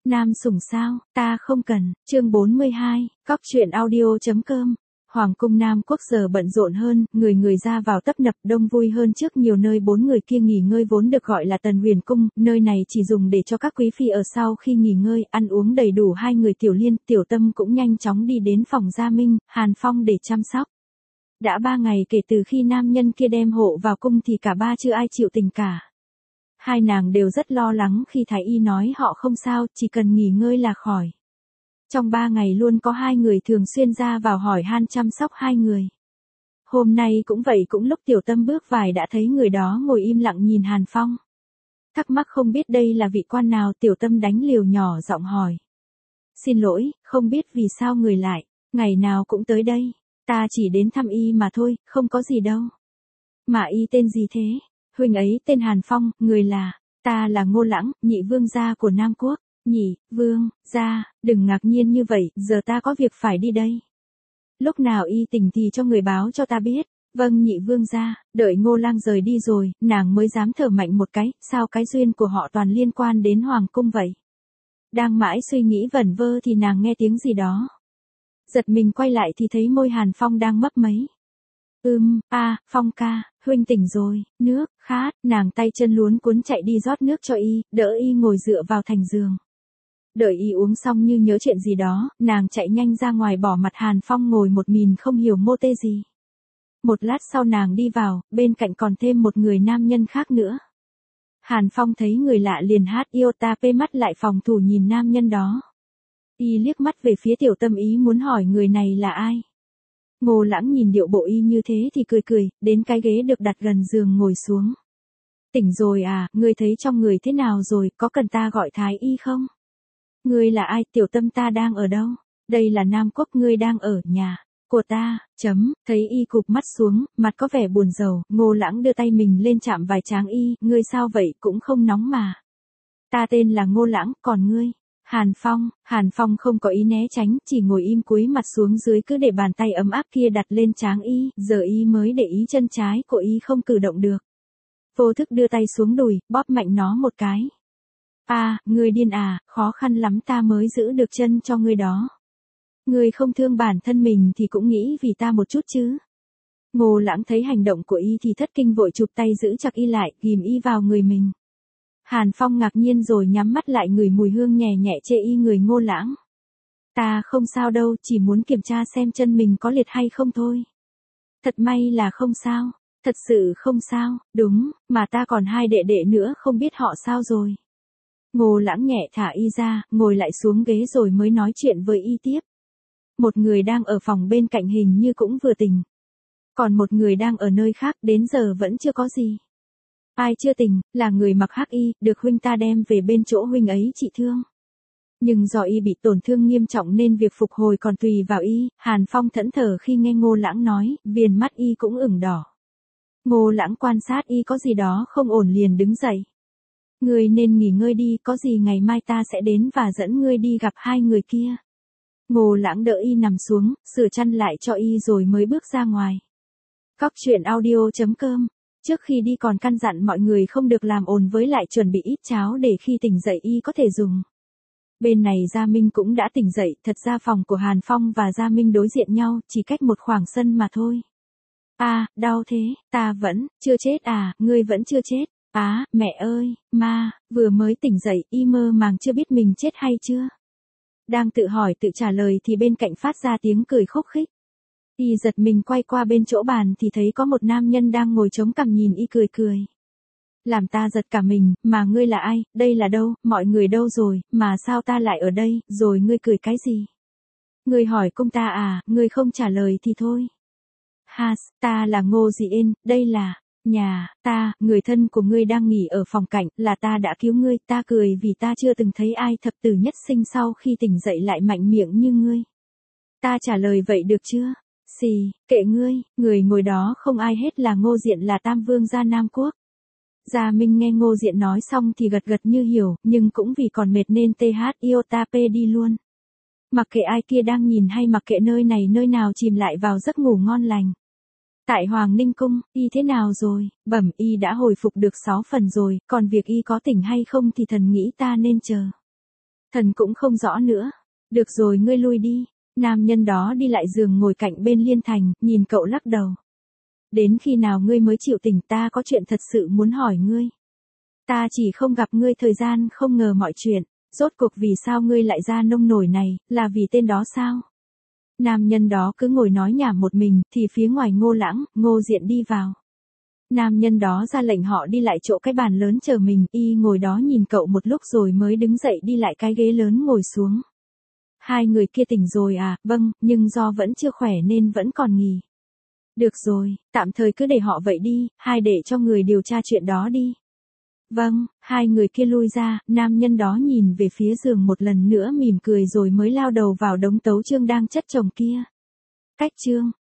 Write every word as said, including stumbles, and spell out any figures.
Nam sủng sao, ta không cần, chương bốn mươi hai, cóc truyện audio.com. Hoàng cung Nam Quốc giờ bận rộn hơn, người người ra vào tấp nập, đông vui hơn trước nhiều nơi. Bốn người kia nghỉ ngơi vốn được gọi là Tần Huyền Cung, nơi này chỉ dùng để cho các quý phi ở sau khi nghỉ ngơi, ăn uống đầy đủ. Hai người Tiểu Liên, Tiểu Tâm cũng nhanh chóng đi đến phòng Gia Minh, Hàn Phong để chăm sóc. Đã ba ngày kể từ khi nam nhân kia đem hộ vào cung thì cả ba chưa ai chịu tình cả. Hai nàng đều rất lo lắng khi thái y nói họ không sao, chỉ cần nghỉ ngơi là khỏi. Trong ba ngày luôn có hai người thường xuyên ra vào hỏi han chăm sóc hai người. Hôm nay cũng vậy, cũng lúc Tiểu Tâm bước vài đã thấy người đó ngồi im lặng nhìn Hàn Phong. Thắc mắc không biết đây là vị quan nào, Tiểu Tâm đánh liều nhỏ giọng hỏi. Xin lỗi, không biết vì sao người lại, ngày nào cũng tới đây. Ta chỉ đến thăm y mà thôi, không có gì đâu. Mà y tên gì thế? Huynh ấy tên Hàn Phong, người là, ta là Ngô Lãng, nhị vương gia của Nam Quốc. Nhị, vương, gia, đừng ngạc nhiên như vậy, giờ ta có việc phải đi đây. Lúc nào y tỉnh thì cho người báo cho ta biết. Vâng nhị vương gia. Đợi Ngô Lang rời đi rồi, nàng mới dám thở mạnh một cái, sao cái duyên của họ toàn liên quan đến Hoàng cung vậy? Đang mãi suy nghĩ vẩn vơ thì nàng nghe tiếng gì đó. Giật mình quay lại thì thấy môi Hàn Phong đang mấp máy. Ừm, a, à, Phong ca, huynh tỉnh rồi, nước, khát, nàng tay chân luống cuốn chạy đi rót nước cho y, đỡ y ngồi dựa vào thành giường. Đợi y uống xong như nhớ chuyện gì đó, nàng chạy nhanh ra ngoài bỏ mặt Hàn Phong ngồi một mình không hiểu mô tê gì. Một lát sau nàng đi vào, bên cạnh còn thêm một người nam nhân khác nữa. Hàn Phong thấy người lạ liền hát yêu ta pê mắt lại phòng thủ nhìn nam nhân đó. Y liếc mắt về phía Tiểu Tâm ý muốn hỏi người này là ai. Ngô Lãng nhìn điệu bộ y như thế thì cười cười, đến cái ghế được đặt gần giường ngồi xuống. Tỉnh rồi à, ngươi thấy trong người thế nào rồi, có cần ta gọi thái y không? Ngươi là ai, Tiểu Tâm ta đang ở đâu? Đây là Nam Quốc, ngươi đang ở nhà của ta, chấm, thấy y cụp mắt xuống, mặt có vẻ buồn rầu, Ngô Lãng đưa tay mình lên chạm vài tráng y, ngươi sao vậy, cũng không nóng mà. Ta tên là Ngô Lãng, còn ngươi? Hàn Phong, Hàn Phong không có ý né tránh, chỉ ngồi im cúi mặt xuống dưới cứ để bàn tay ấm áp kia đặt lên trán y, giờ y mới để ý chân trái của y không cử động được. Vô thức đưa tay xuống đùi, bóp mạnh nó một cái. A, à, ngươi điên à, khó khăn lắm ta mới giữ được chân cho ngươi đó. Ngươi không thương bản thân mình thì cũng nghĩ vì ta một chút chứ. Ngô Lãng thấy hành động của y thì thất kinh vội chụp tay giữ chặt y lại, ghìm y vào người mình. Hàn Phong ngạc nhiên rồi nhắm mắt lại ngửi mùi hương nhẹ nhẹ chê y người Ngô Lãng. Ta không sao đâu, chỉ muốn kiểm tra xem chân mình có liệt hay không thôi. Thật may là không sao, thật sự không sao, đúng, mà ta còn hai đệ đệ nữa không biết họ sao rồi. Ngô Lãng nhẹ thả y ra, ngồi lại xuống ghế rồi mới nói chuyện với y tiếp. Một người đang ở phòng bên cạnh hình như cũng vừa tỉnh. Còn một người đang ở nơi khác đến giờ vẫn chưa có gì. Ai chưa tỉnh, là người mặc hắc y, được huynh ta đem về bên chỗ huynh ấy trị thương. Nhưng do y bị tổn thương nghiêm trọng nên việc phục hồi còn tùy vào y, Hàn Phong thẫn thờ khi nghe Ngô Lãng nói, viền mắt y cũng ửng đỏ. Ngô Lãng quan sát y có gì đó không ổn liền đứng dậy. Ngươi nên nghỉ ngơi đi, có gì ngày mai ta sẽ đến và dẫn ngươi đi gặp hai người kia. Ngô Lãng đỡ y nằm xuống, sửa chăn lại cho y rồi mới bước ra ngoài. Cóc truyện audio.com. Trước khi đi còn căn dặn mọi người không được làm ồn với lại chuẩn bị ít cháo để khi tỉnh dậy y có thể dùng. Bên này Gia Minh cũng đã tỉnh dậy, thật ra phòng của Hàn Phong và Gia Minh đối diện nhau, chỉ cách một khoảng sân mà thôi. A, à, đau thế, ta vẫn, chưa chết à, ngươi vẫn chưa chết. Á, à, mẹ ơi, ma, vừa mới tỉnh dậy, y mơ màng chưa biết mình chết hay chưa. Đang tự hỏi tự trả lời thì bên cạnh phát ra tiếng cười khúc khích. Y giật mình quay qua bên chỗ bàn thì thấy có một nam nhân đang ngồi chống cằm nhìn y cười cười. Làm ta giật cả mình, mà ngươi là ai, đây là đâu, mọi người đâu rồi, mà sao ta lại ở đây, rồi ngươi cười cái gì? Ngươi hỏi cung ta à, ngươi không trả lời thì thôi. Has, ta là Ngô Dị Yên, đây là nhà ta, người thân của ngươi đang nghỉ ở phòng cạnh, là ta đã cứu ngươi, ta cười vì ta chưa từng thấy ai thập tử nhất sinh sau khi tỉnh dậy lại mạnh miệng như ngươi. Ta trả lời vậy được chưa? Xì, kệ ngươi, người ngồi đó không ai hết là Ngô Diện, là Tam Vương gia Nam Quốc. Gia Minh nghe Ngô Diện nói xong thì gật gật như hiểu, nhưng cũng vì còn mệt nên th iota p đi luôn. Mặc kệ ai kia đang nhìn hay mặc kệ nơi này nơi nào chìm lại vào giấc ngủ ngon lành. Tại Hoàng Ninh Cung, y thế nào rồi? Bẩm, y đã hồi phục được sáu phần rồi, còn việc y có tỉnh hay không thì thần nghĩ ta nên chờ. Thần cũng không rõ nữa. Được rồi ngươi lui đi. Nam nhân đó đi lại giường ngồi cạnh bên Liên Thành, nhìn cậu lắc đầu. Đến khi nào ngươi mới chịu tỉnh, ta có chuyện thật sự muốn hỏi ngươi. Ta chỉ không gặp ngươi thời gian không ngờ mọi chuyện. Rốt cuộc vì sao ngươi lại ra nông nổi này, là vì tên đó sao? Nam nhân đó cứ ngồi nói nhảm một mình, thì phía ngoài Ngô Lãng, Ngô Diện đi vào. Nam nhân đó ra lệnh họ đi lại chỗ cái bàn lớn chờ mình, y ngồi đó nhìn cậu một lúc rồi mới đứng dậy đi lại cái ghế lớn ngồi xuống. Hai người kia tỉnh rồi à? Vâng, nhưng do vẫn chưa khỏe nên vẫn còn nghỉ. Được rồi, tạm thời cứ để họ vậy đi, hai để cho người điều tra chuyện đó đi. Vâng, hai người kia lui ra, nam nhân đó nhìn về phía giường một lần nữa mỉm cười rồi mới lao đầu vào đống tấu chương đang chất chồng kia. Cách chương